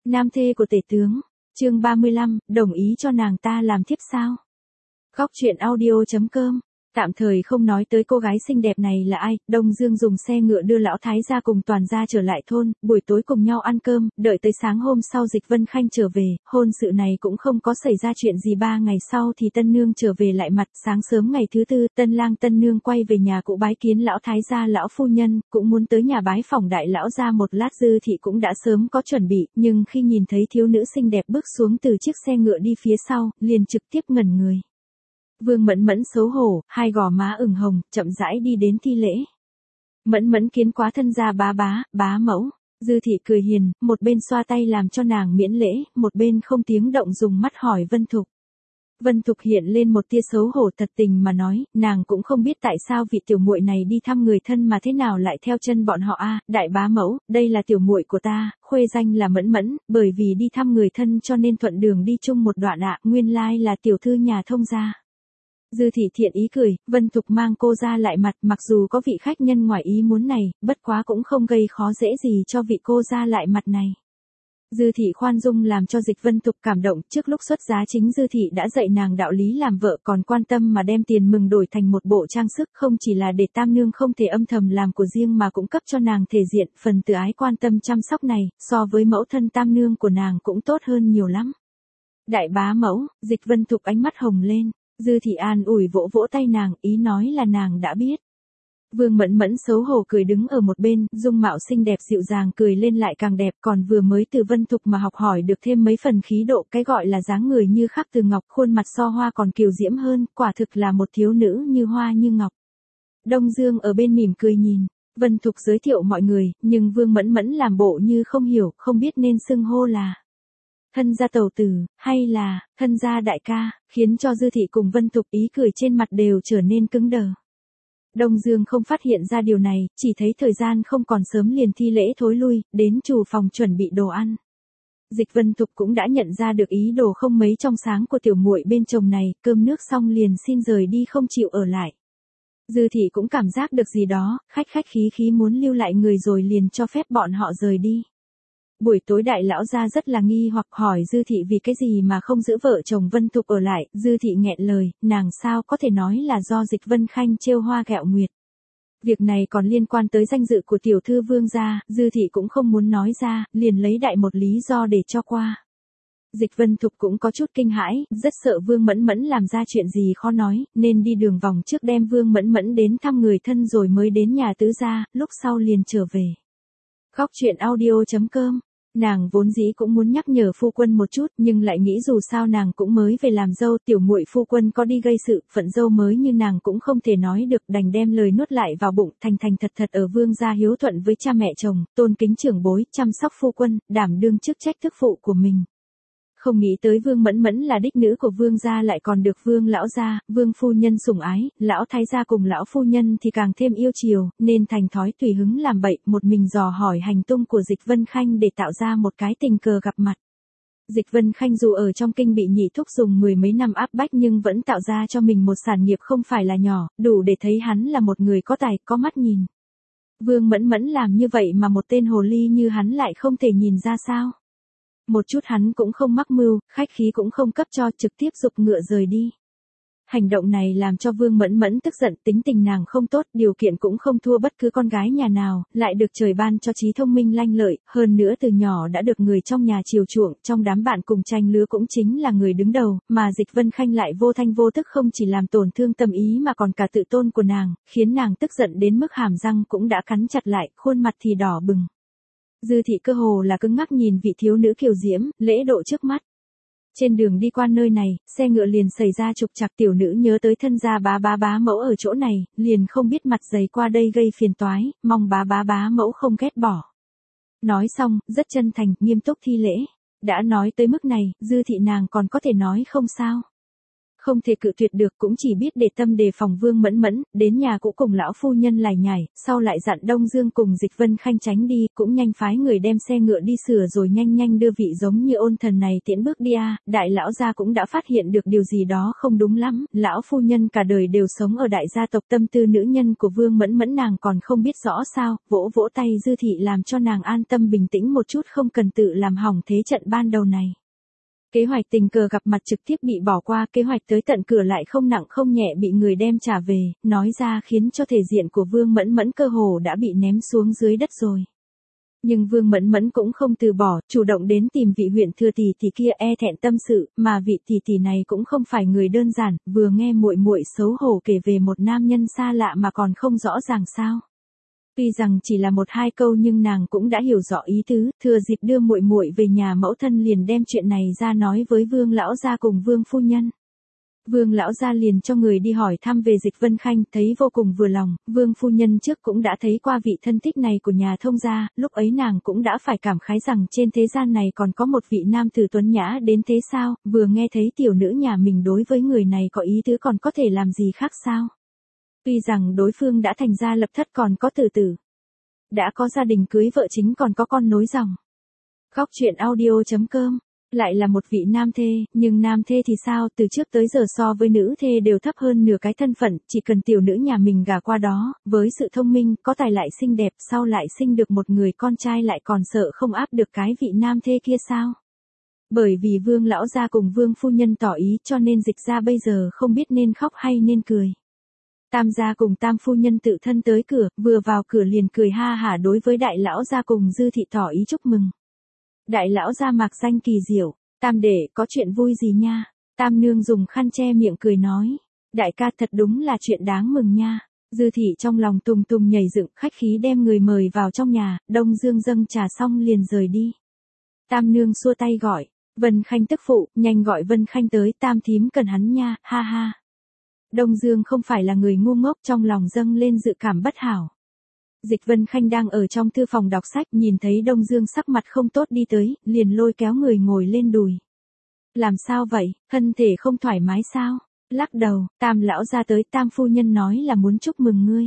Nam thê của tể tướng. Chương 35, đồng ý cho nàng ta làm thiếp sao? Góc truyện audio.com. Tạm thời không nói tới cô gái xinh đẹp này là ai, Đông Dương dùng xe ngựa đưa lão thái gia cùng toàn gia trở lại thôn, buổi tối cùng nhau ăn cơm, đợi tới sáng hôm sau Dịch Vân Khanh trở về, hôn sự này cũng không có xảy ra chuyện gì. 3 ngày sau thì tân nương trở về lại mặt, sáng sớm ngày thứ tư, tân lang tân nương quay về nhà cũ bái kiến lão thái gia lão phu nhân, cũng muốn tới nhà bái phỏng đại lão gia một lát. Dư thị cũng đã sớm có chuẩn bị, nhưng khi nhìn thấy thiếu nữ xinh đẹp bước xuống từ chiếc xe ngựa đi phía sau, liền trực tiếp ngẩn người. Vương Mẫn Mẫn xấu hổ, hai gò má ửng hồng, chậm rãi đi đến thi lễ. Mẫn Mẫn kiến quá thân gia bá mẫu. Dư thị cười hiền, một bên xoa tay làm cho nàng miễn lễ, một bên không tiếng động dùng mắt hỏi Vân Thục. Vân Thục hiện lên một tia xấu hổ, thật tình mà nói, nàng cũng không biết tại sao vị tiểu muội này đi thăm người thân mà thế nào lại theo chân bọn họ a. Đại bá mẫu, đây là tiểu muội của ta, khuê danh là Mẫn Mẫn, bởi vì đi thăm người thân cho nên thuận đường đi chung một đoạn ạ, nguyên lai là tiểu thư nhà thông gia. Dư thị thiện ý cười, Vân Thục mang cô ra lại mặt, mặc dù có vị khách nhân ngoài ý muốn này, bất quá cũng không gây khó dễ gì cho vị cô ra lại mặt này. Dư thị khoan dung làm cho Dịch Vân Thục cảm động, trước lúc xuất giá chính Dư thị đã dạy nàng đạo lý làm vợ, còn quan tâm mà đem tiền mừng đổi thành một bộ trang sức, không chỉ là để tam nương không thể âm thầm làm của riêng mà cũng cấp cho nàng thể diện, phần từ ái quan tâm chăm sóc này, so với mẫu thân tam nương của nàng cũng tốt hơn nhiều lắm. Đại bá mẫu, Dịch Vân Thục ánh mắt hồng lên. Dư thị an ủi vỗ vỗ tay nàng, ý nói là nàng đã biết. Vương Mẫn Mẫn xấu hổ cười đứng ở một bên, dung mạo xinh đẹp dịu dàng cười lên lại càng đẹp, còn vừa mới từ Vân Thục mà học hỏi được thêm mấy phần khí độ, cái gọi là dáng người như khắc từ ngọc, khuôn mặt so hoa còn kiều diễm hơn, quả thực là một thiếu nữ như hoa như ngọc. Đông Dương ở bên mỉm cười nhìn, Vân Thục giới thiệu mọi người, nhưng Vương Mẫn Mẫn làm bộ như không hiểu, không biết nên xưng hô là thân gia tẩu tử, hay là thân gia đại ca, khiến cho Dư thị cùng Vân Thục ý cười trên mặt đều trở nên cứng đờ. Đông Dương không phát hiện ra điều này, chỉ thấy thời gian không còn sớm liền thi lễ thối lui, đến chủ phòng chuẩn bị đồ ăn. Dịch Vân Thục cũng đã nhận ra được ý đồ không mấy trong sáng của tiểu muội bên chồng này, cơm nước xong liền xin rời đi không chịu ở lại. Dư thị cũng cảm giác được gì đó, khách khí muốn lưu lại người rồi liền cho phép bọn họ rời đi. Buổi tối đại lão gia rất là nghi hoặc hỏi Dư thị vì cái gì mà không giữ vợ chồng Vân Thục ở lại. Dư thị nghẹn lời, nàng sao có thể nói là do Dịch Vân Khanh trêu hoa ghẹo nguyệt. Việc này còn liên quan tới danh dự của tiểu thư Vương gia, Dư thị cũng không muốn nói ra, liền lấy đại một lý do để cho qua. Dịch Vân Thục cũng có chút kinh hãi, rất sợ Vương Mẫn Mẫn làm ra chuyện gì khó nói, nên đi đường vòng trước đem Vương Mẫn Mẫn đến thăm người thân rồi mới đến nhà tứ gia, lúc sau liền trở về. Góc truyện audio.com. Nàng vốn dĩ cũng muốn nhắc nhở phu quân một chút, nhưng lại nghĩ dù sao nàng cũng mới về làm dâu, tiểu muội phu quân có đi gây sự, phận dâu mới như nàng cũng không thể nói được, đành đem lời nuốt lại vào bụng, thành thật ở Vương gia hiếu thuận với cha mẹ chồng, tôn kính trưởng bối, chăm sóc phu quân, đảm đương chức trách thức phụ của mình. Không nghĩ tới Vương Mẫn Mẫn là đích nữ của Vương gia lại còn được Vương lão gia, Vương phu nhân sủng ái, lão thái gia cùng lão phu nhân thì càng thêm yêu chiều, nên thành thói tùy hứng làm bậy, một mình dò hỏi hành tung của Dịch Vân Khanh để tạo ra một cái tình cờ gặp mặt. Dịch Vân Khanh dù ở trong kinh bị nhị thúc dùng 10 mấy năm áp bách nhưng vẫn tạo ra cho mình một sản nghiệp không phải là nhỏ, đủ để thấy hắn là một người có tài, có mắt nhìn. Vương Mẫn Mẫn làm như vậy mà một tên hồ ly như hắn lại không thể nhìn ra sao? Một chút hắn cũng không mắc mưu, khách khí cũng không cấp cho, trực tiếp giục ngựa rời đi. Hành động này làm cho Vương Mẫn Mẫn tức giận, tính tình nàng không tốt, điều kiện cũng không thua bất cứ con gái nhà nào, lại được trời ban cho trí thông minh lanh lợi, hơn nữa từ nhỏ đã được người trong nhà chiều chuộng, trong đám bạn cùng tranh lứa cũng chính là người đứng đầu, mà Dịch Vân Khanh lại vô thanh vô tức không chỉ làm tổn thương tâm ý mà còn cả tự tôn của nàng, khiến nàng tức giận đến mức hàm răng cũng đã cắn chặt lại, khuôn mặt thì đỏ bừng. Dư thị cơ hồ là cứng ngắc nhìn vị thiếu nữ kiều diễm, lễ độ trước mắt. Trên đường đi qua nơi này, xe ngựa liền xảy ra trục trặc, tiểu nữ nhớ tới thân gia bá mẫu ở chỗ này, liền không biết mặt dày qua đây gây phiền toái, mong bá mẫu không ghét bỏ. Nói xong, rất chân thành, nghiêm túc thi lễ. Đã nói tới mức này, Dư thị nàng còn có thể nói không sao. Không thể cự tuyệt được, cũng chỉ biết để tâm đề phòng Vương Mẫn Mẫn, đến nhà cũng cùng lão phu nhân lải nhải, sau lại dặn Đông Dương cùng Dịch Vân Khanh tránh đi, cũng nhanh phái người đem xe ngựa đi sửa rồi nhanh nhanh đưa vị giống như Ôn Thần này tiễn bước đi a. Đại lão gia cũng đã phát hiện được điều gì đó không đúng lắm, lão phu nhân cả đời đều sống ở đại gia tộc, tâm tư nữ nhân của Vương Mẫn Mẫn nàng còn không biết rõ sao, vỗ vỗ tay Dư thị làm cho nàng an tâm bình tĩnh một chút, không cần tự làm hỏng thế trận ban đầu này. Kế hoạch tình cờ gặp mặt trực tiếp bị bỏ qua, kế hoạch tới tận cửa lại không nặng không nhẹ bị người đem trả về, nói ra khiến cho thể diện của Vương Mẫn Mẫn cơ hồ đã bị ném xuống dưới đất rồi. Nhưng Vương Mẫn Mẫn cũng không từ bỏ, chủ động đến tìm vị huyện thừa tỷ tỷ kia e thẹn tâm sự, mà vị tỷ tỷ này cũng không phải người đơn giản, vừa nghe muội muội xấu hổ kể về một nam nhân xa lạ mà còn không rõ ràng sao. Tuy rằng chỉ là một hai câu nhưng nàng cũng đã hiểu rõ ý tứ, thừa dịp đưa muội muội về nhà mẫu thân liền đem chuyện này ra nói với Vương lão gia cùng Vương phu nhân. Vương lão gia liền cho người đi hỏi thăm về Dịch Vân Khanh, thấy vô cùng vừa lòng, Vương phu nhân trước cũng đã thấy qua vị thân thích này của nhà thông gia, lúc ấy nàng cũng đã phải cảm khái rằng trên thế gian này còn có một vị nam tử tuấn nhã đến thế sao, vừa nghe thấy tiểu nữ nhà mình đối với người này có ý tứ còn có thể làm gì khác sao. Tuy rằng đối phương đã thành gia lập thất còn có tử tử, đã có gia đình cưới vợ chính còn có con nối dòng. Góc truyện audio.com, lại là một vị nam thê, nhưng nam thê thì sao, từ trước tới giờ so với nữ thê đều thấp hơn nửa cái thân phận, chỉ cần tiểu nữ nhà mình gả qua đó, với sự thông minh, có tài lại xinh đẹp, sau lại sinh được một người con trai lại còn sợ không áp được cái vị nam thê kia sao. Bởi vì Vương lão gia cùng Vương phu nhân tỏ ý cho nên Dịch gia bây giờ không biết nên khóc hay nên cười. Tam gia cùng Tam phu nhân tự thân tới cửa, vừa vào cửa liền cười ha hả đối với đại lão gia cùng Dư thị tỏ ý chúc mừng. Đại lão gia mạc danh kỳ diệu, Tam đệ có chuyện vui gì nha? Tam nương dùng khăn che miệng cười nói, đại ca thật đúng là chuyện đáng mừng nha. Dư thị trong lòng tùng tùng nhảy dựng, khách khí đem người mời vào trong nhà, Đông Dương dâng trà xong liền rời đi. Tam nương xua tay gọi, Vân Khanh tức phụ, nhanh gọi Vân Khanh tới, Tam thím cần hắn nha, ha ha. Đông Dương không phải là người ngu ngốc, trong lòng dâng lên dự cảm bất hảo. Dịch Vân Khanh đang ở trong thư phòng đọc sách, nhìn thấy Đông Dương sắc mặt không tốt đi tới, liền lôi kéo người ngồi lên đùi. Làm sao vậy, thân thể không thoải mái sao? Lắc đầu, Tam lão ra tới, Tam phu nhân nói là muốn chúc mừng ngươi.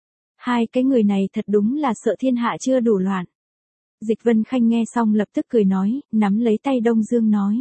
Hai cái người này thật đúng là sợ thiên hạ chưa đủ loạn. Dịch Vân Khanh nghe xong lập tức cười nói, nắm lấy tay Đông Dương nói.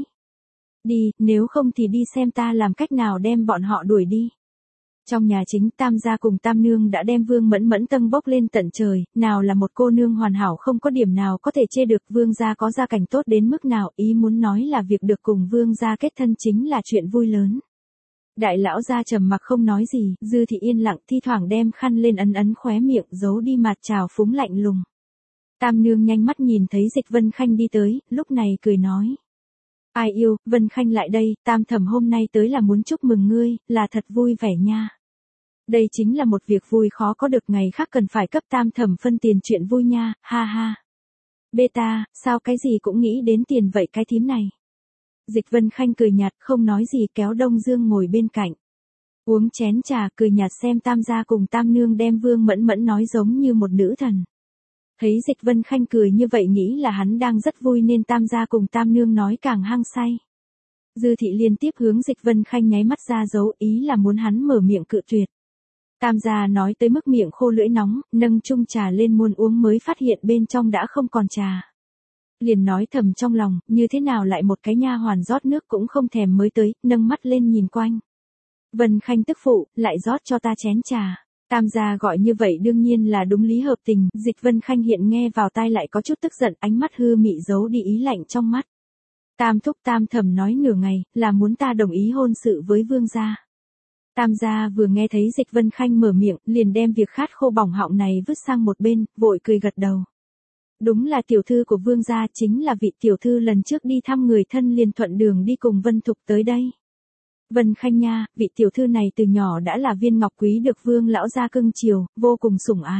Đi, nếu không thì đi xem ta làm cách nào đem bọn họ đuổi đi. Trong nhà chính, Tam gia cùng Tam nương đã đem Vương Mẫn Mẫn tâng bốc lên tận trời, nào là một cô nương hoàn hảo không có điểm nào có thể chê được. Vương gia có gia cảnh tốt đến mức nào, ý muốn nói là việc được cùng Vương gia kết thân chính là chuyện vui lớn. Đại lão gia trầm mặc không nói gì, Dư thị yên lặng, thi thoảng đem khăn lên ấn ấn khóe miệng, giấu đi mặt trào phúng lạnh lùng. Tam nương nhanh mắt nhìn thấy Dịch Vân Khanh đi tới, lúc này cười nói. Ai yêu, Vân Khanh lại đây, Tam thẩm hôm nay tới là muốn chúc mừng ngươi, là thật vui vẻ nha. Đây chính là một việc vui khó có được, ngày khác cần phải cấp Tam thẩm phân tiền chuyện vui nha, ha ha. Beta, sao cái gì cũng nghĩ đến tiền vậy cái thím này. Dịch Vân Khanh cười nhạt không nói gì, kéo Đông Dương ngồi bên cạnh. Uống chén trà cười nhạt xem Tam gia cùng Tam nương đem Vương Mẫn Mẫn nói giống như một nữ thần. Thấy Dịch Vân Khanh cười như vậy nghĩ là hắn đang rất vui nên Tam gia cùng Tam nương nói càng hăng say. Dư thị liên tiếp hướng Dịch Vân Khanh nháy mắt ra dấu ý là muốn hắn mở miệng cự tuyệt. Tam gia nói tới mức miệng khô lưỡi nóng, nâng chung trà lên muốn uống mới phát hiện bên trong đã không còn trà. Liền nói thầm trong lòng, như thế nào lại một cái nha hoàn rót nước cũng không thèm mới tới, nâng mắt lên nhìn quanh. Vân Khanh tức phụ, lại rót cho ta chén trà. Tam gia gọi như vậy đương nhiên là đúng lý hợp tình, Dịch Vân Khanh hiện nghe vào tai lại có chút tức giận, ánh mắt hư mị giấu đi ý lạnh trong mắt. Tam thúc Tam thẩm nói nửa ngày, là muốn ta đồng ý hôn sự với Vương gia. Tam gia vừa nghe thấy Dịch Vân Khanh mở miệng, liền đem việc khát khô bỏng họng này vứt sang một bên, vội cười gật đầu. Đúng là tiểu thư của Vương gia, chính là vị tiểu thư lần trước đi thăm người thân liền thuận đường đi cùng Vân Thục tới đây. Vân Khanh nha, vị tiểu thư này từ nhỏ đã là viên ngọc quý được Vương lão gia cưng chiều, vô cùng sủng ái.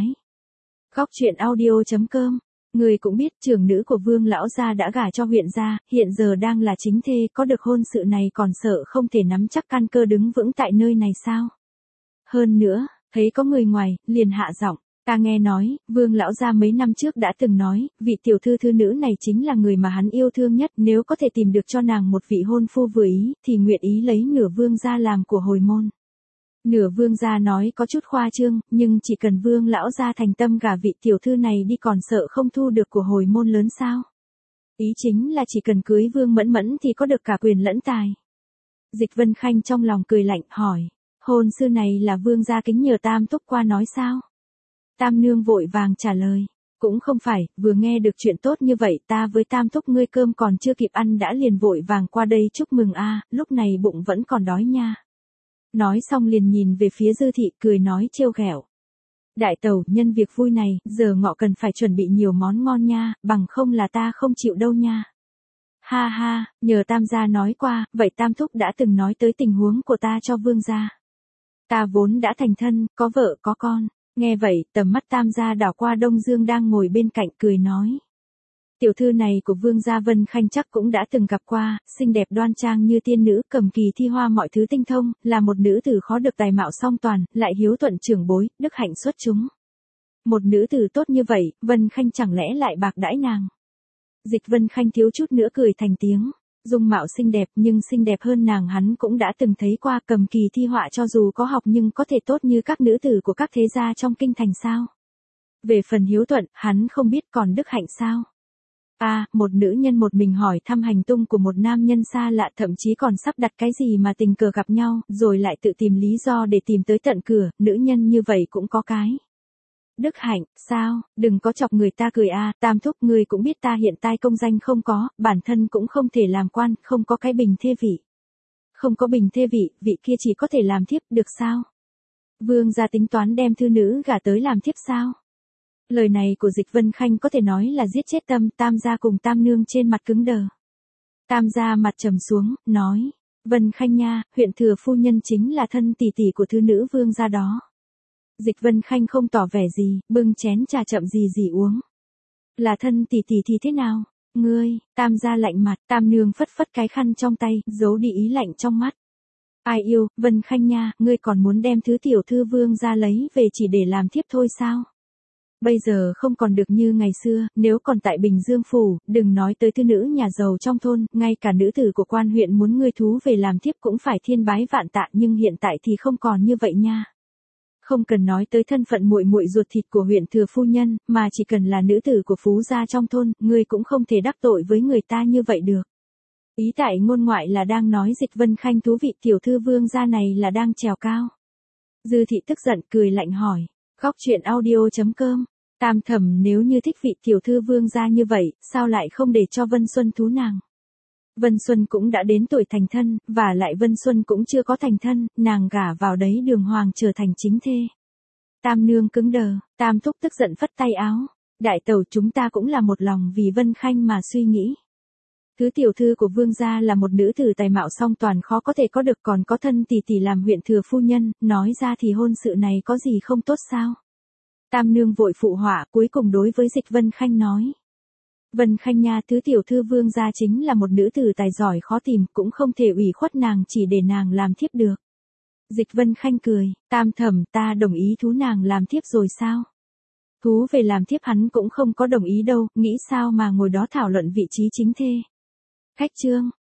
Góc truyện audio.com, người cũng biết trưởng nữ của Vương lão gia đã gả cho huyện gia, hiện giờ đang là chính thê, có được hôn sự này còn sợ không thể nắm chắc căn cơ đứng vững tại nơi này sao? Hơn nữa, thấy có người ngoài, liền hạ giọng, Ta nghe nói, Vương lão gia mấy năm trước đã từng nói, vị tiểu thư thư nữ này chính là người mà hắn yêu thương nhất, nếu có thể tìm được cho nàng một vị hôn phu vừa ý, thì nguyện ý lấy nửa Vương gia làm của hồi môn. Nửa Vương gia nói có chút khoa trương, nhưng chỉ cần Vương lão gia thành tâm gả vị tiểu thư này đi còn sợ không thu được của hồi môn lớn sao? Ý chính là chỉ cần cưới Vương Mẫn Mẫn thì có được cả quyền lẫn tài. Dịch Vân Khanh trong lòng cười lạnh, hỏi, hôn sư này là Vương gia kính nhờ Tam thúc qua nói sao? Tam nương vội vàng trả lời, cũng không phải, vừa nghe được chuyện tốt như vậy ta với Tam thúc ngươi cơm còn chưa kịp ăn đã liền vội vàng qua đây chúc mừng a, lúc này bụng vẫn còn đói nha. Nói xong liền nhìn về phía Dư thị cười nói trêu ghẹo. Đại tẩu, nhân việc vui này, giờ ngọ cần phải chuẩn bị nhiều món ngon nha, bằng không là ta không chịu đâu nha. Ha ha, nhờ Tam gia nói qua, vậy Tam thúc đã từng nói tới tình huống của ta cho Vương gia. Ta vốn đã thành thân, có vợ có con. Nghe vậy, tầm mắt Tam gia đảo qua Đông Dương đang ngồi bên cạnh cười nói. Tiểu thư này của Vương gia Vân Khanh chắc cũng đã từng gặp qua, xinh đẹp đoan trang như tiên nữ, cầm kỳ thi hoa mọi thứ tinh thông, là một nữ tử khó được tài mạo song toàn, lại hiếu thuận trưởng bối, đức hạnh xuất chúng. Một nữ tử tốt như vậy, Vân Khanh chẳng lẽ lại bạc đãi nàng? Dịch Vân Khanh thiếu chút nữa cười thành tiếng. Dung mạo xinh đẹp nhưng xinh đẹp hơn nàng hắn cũng đã từng thấy qua, cầm kỳ thi họa cho dù có học nhưng có thể tốt như các nữ tử của các thế gia trong kinh thành sao? Về phần hiếu thuận, hắn không biết, còn đức hạnh sao? Một nữ nhân một mình hỏi thăm hành tung của một nam nhân xa lạ, thậm chí còn sắp đặt cái gì mà tình cờ gặp nhau, rồi lại tự tìm lý do để tìm tới tận cửa, nữ nhân như vậy cũng có cái. Đức hạnh, sao, đừng có chọc người ta cười Tam thúc ngươi cũng biết ta hiện tại công danh không có, bản thân cũng không thể làm quan, không có cái bình thê vị. Không có bình thê vị, vị kia chỉ có thể làm thiếp, được sao? Vương gia tính toán đem thư nữ gả tới làm thiếp sao? Lời này của Dịch Vân Khanh có thể nói là giết chết tâm. Tam gia cùng Tam nương trên mặt cứng đờ. Tam gia mặt trầm xuống, nói, Vân Khanh nha, huyện thừa phu nhân chính là thân tỷ tỷ của thư nữ Vương gia đó. Dịch Vân Khanh không tỏ vẻ gì, bưng chén trà chậm gì uống. Là thân tỷ tỷ thì thế nào? Ngươi, Tam gia lạnh mặt, Tam nương phất phất cái khăn trong tay, giấu đi ý lạnh trong mắt. Ai yêu, Vân Khanh nha, ngươi còn muốn đem thứ tiểu thư Vương gia lấy về chỉ để làm thiếp thôi sao? Bây giờ không còn được như ngày xưa, nếu còn tại Bình Dương phủ, đừng nói tới thư nữ nhà giàu trong thôn, ngay cả nữ tử của quan huyện muốn ngươi thú về làm thiếp cũng phải thiên bái vạn tạ, nhưng hiện tại thì không còn như vậy nha. Không cần nói tới thân phận muội muội ruột thịt của huyện thừa phu nhân, mà chỉ cần là nữ tử của phú gia trong thôn, ngươi cũng không thể đắc tội với người ta như vậy được. Ý tại ngôn ngoại là đang nói Dịch Vân Khanh thú vị tiểu thư Vương gia này là đang trèo cao. Dư thị tức giận cười lạnh hỏi, góc truyện audio.com, Tam thẩm nếu như thích vị tiểu thư Vương gia như vậy, sao lại không để cho Vân Xuân thú nàng? Vân Xuân cũng đã đến tuổi thành thân, và lại Vân Xuân cũng chưa có thành thân, nàng gả vào đấy đường hoàng trở thành chính thê. Tam nương cứng đờ, Tam thúc tức giận phất tay áo. Đại tẩu, chúng ta cũng là một lòng vì Vân Khanh mà suy nghĩ. Thứ tiểu thư của Vương gia là một nữ tử tài mạo song toàn khó có thể có được, còn có thân tỷ tỷ làm huyện thừa phu nhân, nói ra thì hôn sự này có gì không tốt sao? Tam nương vội phụ họa, cuối cùng đối với Dịch Vân Khanh nói. Vân Khanh nha, thứ tiểu thư Vương gia chính là một nữ tử tài giỏi khó tìm, cũng không thể ủy khuất nàng chỉ để nàng làm thiếp được. Dịch Vân Khanh cười, Tam thẩm, ta đồng ý thú nàng làm thiếp rồi sao? Thú về làm thiếp hắn cũng không có đồng ý đâu, nghĩ sao mà ngồi đó thảo luận vị trí chính thê. Khách chương.